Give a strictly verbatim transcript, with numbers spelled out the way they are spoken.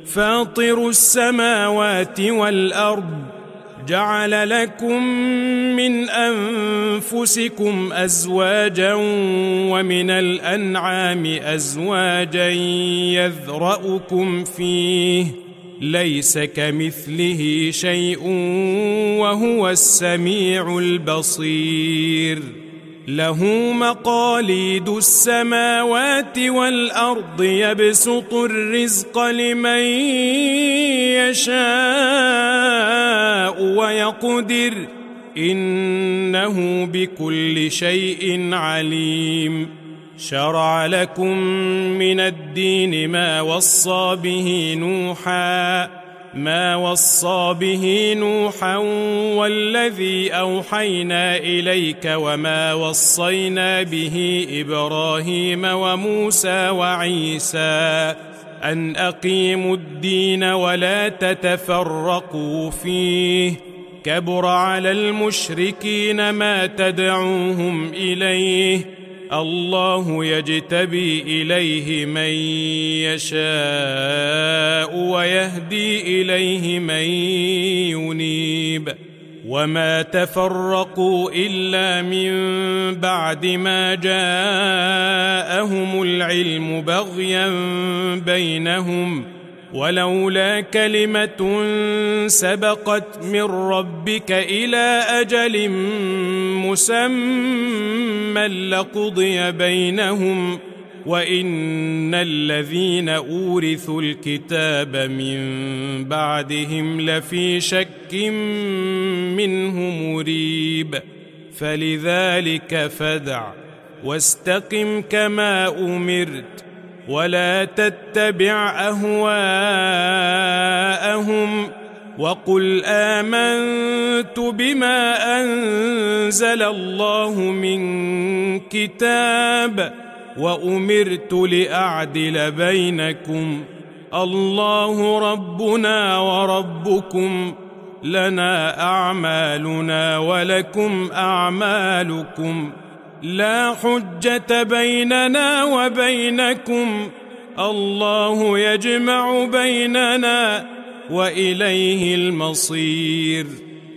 فاطر السماوات والأرض جعل لكم من أنفسكم أزواجا ومن الأنعام أزواجا يذرأكم فيه ليس كمثله شيء وهو السميع البصير له مقاليد السماوات والأرض يبسط الرزق لمن يشاء ويقدر إنه بكل شيء عليم شرع لكم من الدين ما وصى به نوحا ما وصى به نوحا والذي أوحينا إليك وما وصينا به إبراهيم وموسى وعيسى أن أقيموا الدين ولا تتفرقوا فيه كبر على المشركين ما تدعوهم إليه الله يجتبي إليه من يشاء ويهدي إليه من ينيب وما تفرقوا إلا من بعد ما جاءهم العلم بغيا بينهم ولولا كلمة سبقت من ربك إلى أجل مسمى لقضي بينهم وإن الذين أورثوا الكتاب من بعدهم لفي شك منه مريب فلذلك فادع واستقم كما أمرت ولا تتبع أهواءهم وقل آمنت بما أنزل الله من كتاب وأمرت لأعدل بينكم الله ربنا وربكم لنا أعمالنا ولكم أعمالكم لا حجة بيننا وبينكم الله يجمع بيننا وإليه المصير.